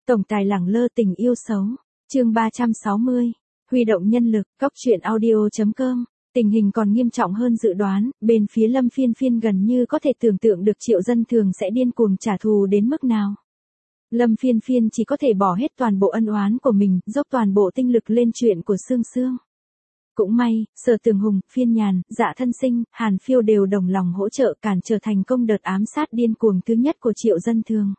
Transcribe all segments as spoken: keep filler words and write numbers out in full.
Tổng tài lẳng lơ tình yêu xấu. Chương ba trăm sáu mươi. Huy động nhân lực. Cóc truyện audio chấm com. Tình hình còn nghiêm trọng hơn dự đoán, bên phía Lâm Phiên Phiên gần như có thể tưởng tượng được Triệu Dân Thường sẽ điên cuồng trả thù đến mức nào. Lâm Phiên Phiên chỉ có thể bỏ hết toàn bộ ân oán của mình, dốc toàn bộ tinh lực lên chuyện của Sương Sương. Cũng may, Sở Tường Hùng, Phiên Nhàn, Dạ Thân Sinh, Hàn Phiêu đều đồng lòng hỗ trợ cản trở thành công đợt ám sát điên cuồng thứ nhất của Triệu Dân Thường.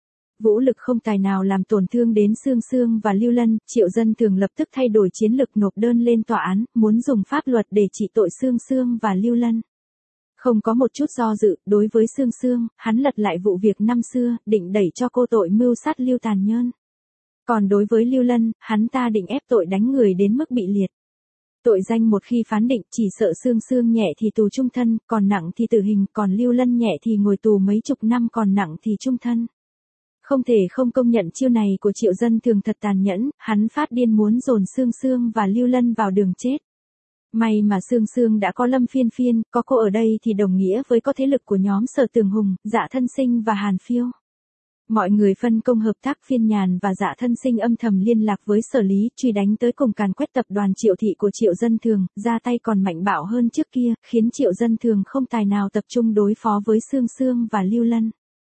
Vũ lực không tài nào làm tổn thương đến Sương Sương và Lưu Lân, Triệu Dân Thường lập tức thay đổi chiến lực nộp đơn lên tòa án, muốn dùng pháp luật để trị tội Sương Sương và Lưu Lân. Không có một chút do dự, đối với Sương Sương, hắn lật lại vụ việc năm xưa, định đẩy cho cô tội mưu sát Lưu tàn nhơn. Còn đối với Lưu Lân, hắn ta định ép tội đánh người đến mức bị liệt. Tội danh một khi phán định, chỉ sợ Sương Sương nhẹ thì tù trung thân, còn nặng thì tử hình, còn Lưu Lân nhẹ thì ngồi tù mấy chục năm, còn nặng thì trung thân. Không thể không công nhận chiêu này của Triệu Dân Thường thật tàn nhẫn, hắn phát điên muốn dồn Sương Sương và Lưu Lân vào đường chết. May mà Sương Sương đã có Lâm Phiên Phiên, có cô ở đây thì đồng nghĩa với có thế lực của nhóm Sở Tường Hùng, Dạ Thân Sinh và Hàn Phiêu. Mọi người phân công hợp tác. Phiên Nhàn và Dạ Thân Sinh âm thầm liên lạc với Sở Lý, truy đánh tới cùng càn quét tập đoàn Triệu thị của Triệu Dân Thường, ra tay còn mạnh bạo hơn trước kia, khiến Triệu Dân Thường không tài nào tập trung đối phó với Sương Sương và Lưu Lân.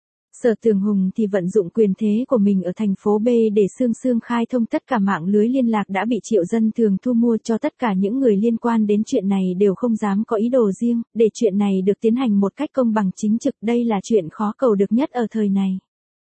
Sở Tường Hùng thì vận dụng quyền thế của mình ở thành phố B để Sương Sương khai thông tất cả mạng lưới liên lạc đã bị Triệu Dân Thường thu mua, cho tất cả những người liên quan đến chuyện này đều không dám có ý đồ riêng, để chuyện này được tiến hành một cách công bằng chính trực, đây là chuyện khó cầu được nhất ở thời này.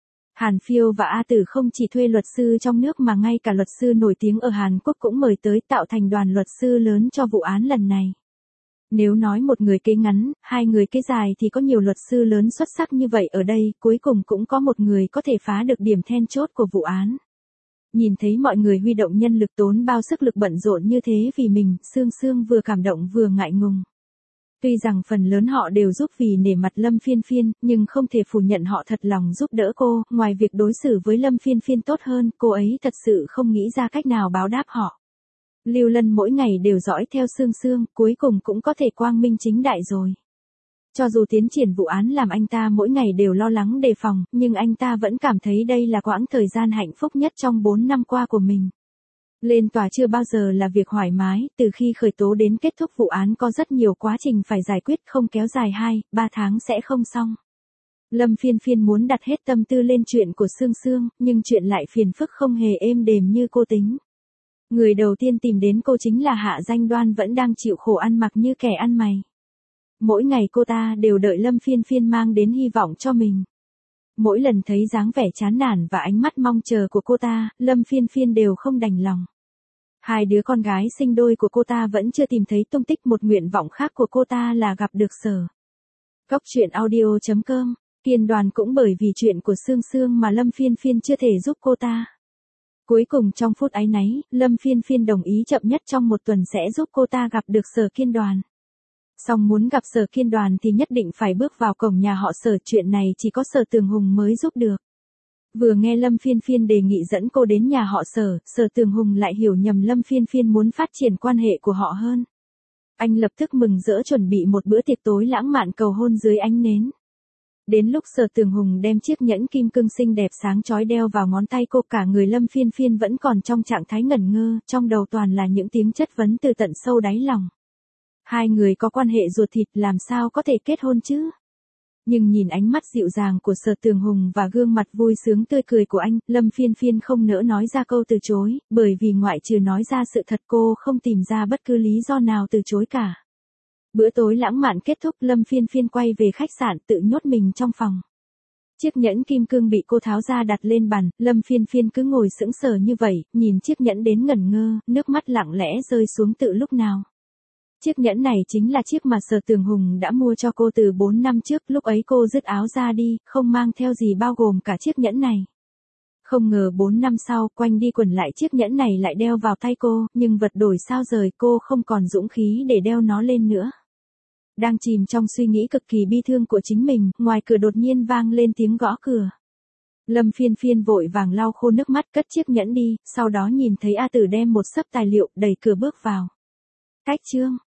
Hàn Phiêu và A Tử không chỉ thuê luật sư trong nước mà ngay cả luật sư nổi tiếng ở Hàn Quốc cũng mời tới, tạo thành đoàn luật sư lớn cho vụ án lần này. Nếu nói một người kế ngắn, hai người kế dài thì có nhiều luật sư lớn xuất sắc như vậy ở đây, cuối cùng cũng có một người có thể phá được điểm then chốt của vụ án. Nhìn thấy mọi người huy động nhân lực tốn bao sức lực bận rộn như thế vì mình, Sương Sương vừa cảm động vừa ngại ngùng. Tuy rằng phần lớn họ đều giúp vì nể mặt Lâm Phiên Phiên, nhưng không thể phủ nhận họ thật lòng giúp đỡ cô, ngoài việc đối xử với Lâm Phiên Phiên tốt hơn, cô ấy thật sự không nghĩ ra cách nào báo đáp họ. Lưu Lân mỗi ngày đều dõi theo Sương Sương, cuối cùng cũng có thể quang minh chính đại rồi. Cho dù tiến triển vụ án làm anh ta mỗi ngày đều lo lắng đề phòng, nhưng anh ta vẫn cảm thấy đây là quãng thời gian hạnh phúc nhất trong bốn năm qua của mình. Lên tòa chưa bao giờ là việc thoải mái, từ khi khởi tố đến kết thúc vụ án có rất nhiều quá trình phải giải quyết, không kéo dài hai, ba tháng sẽ không xong. Lâm Phiên Phiên muốn đặt hết tâm tư lên chuyện của Sương Sương, nhưng chuyện lại phiền phức không hề êm đềm như cô tính. Người đầu tiên tìm đến cô chính là Hạ Danh Đoan, vẫn đang chịu khổ ăn mặc như kẻ ăn mày. Mỗi ngày cô ta đều đợi Lâm Phiên Phiên mang đến hy vọng cho mình. Mỗi lần thấy dáng vẻ chán nản và ánh mắt mong chờ của cô ta, Lâm Phiên Phiên đều không đành lòng. Hai đứa con gái sinh đôi của cô ta vẫn chưa tìm thấy tung tích, một nguyện vọng khác của cô ta là gặp được Sở. Cóc truyện audio chấm com. Kiên Đoàn cũng bởi vì chuyện của Sương Sương mà Lâm Phiên Phiên chưa thể giúp cô ta. Cuối cùng trong phút áy náy, Lâm Phiên Phiên đồng ý chậm nhất trong một tuần sẽ giúp cô ta gặp được Sở Kiên Đoàn. Song muốn gặp Sở Kiên Đoàn thì nhất định phải bước vào cổng nhà họ Sở, chuyện này chỉ có Sở Tường Hùng mới giúp được. Vừa nghe Lâm Phiên Phiên đề nghị dẫn cô đến nhà họ Sở, Sở Tường Hùng lại hiểu nhầm Lâm Phiên Phiên muốn phát triển quan hệ của họ hơn. Anh lập tức mừng rỡ chuẩn bị một bữa tiệc tối lãng mạn cầu hôn dưới ánh nến. Đến lúc Sở Tường Hùng đem chiếc nhẫn kim cương xinh đẹp sáng chói đeo vào ngón tay cô, cả người Lâm Phiên Phiên vẫn còn trong trạng thái ngẩn ngơ, trong đầu toàn là những tiếng chất vấn từ tận sâu đáy lòng. Hai người có quan hệ ruột thịt làm sao có thể kết hôn chứ? Nhưng nhìn ánh mắt dịu dàng của Sở Tường Hùng và gương mặt vui sướng tươi cười của anh, Lâm Phiên Phiên không nỡ nói ra câu từ chối, bởi vì ngoại trừ nói ra sự thật cô không tìm ra bất cứ lý do nào từ chối cả. Bữa tối lãng mạn kết thúc, Lâm Phiên Phiên quay về khách sạn tự nhốt mình trong phòng. Chiếc nhẫn kim cương bị cô tháo ra đặt lên bàn, Lâm Phiên Phiên cứ ngồi sững sờ như vậy, nhìn chiếc nhẫn đến ngẩn ngơ, nước mắt lặng lẽ rơi xuống tự lúc nào. Chiếc nhẫn này chính là chiếc mà Sở Tường Hùng đã mua cho cô từ bốn năm trước, lúc ấy cô dứt áo ra đi, không mang theo gì bao gồm cả chiếc nhẫn này. Không ngờ bốn năm sau, quanh đi quẩn lại chiếc nhẫn này lại đeo vào tay cô, nhưng vật đổi sao rời, cô không còn dũng khí để đeo nó lên nữa. Đang chìm trong suy nghĩ cực kỳ bi thương của chính mình, ngoài cửa đột nhiên vang lên tiếng gõ cửa. Lâm Phiên Phiên vội vàng lau khô nước mắt, cất chiếc nhẫn đi, sau đó nhìn thấy A Tử đem một xấp tài liệu đẩy cửa bước vào. Cách chương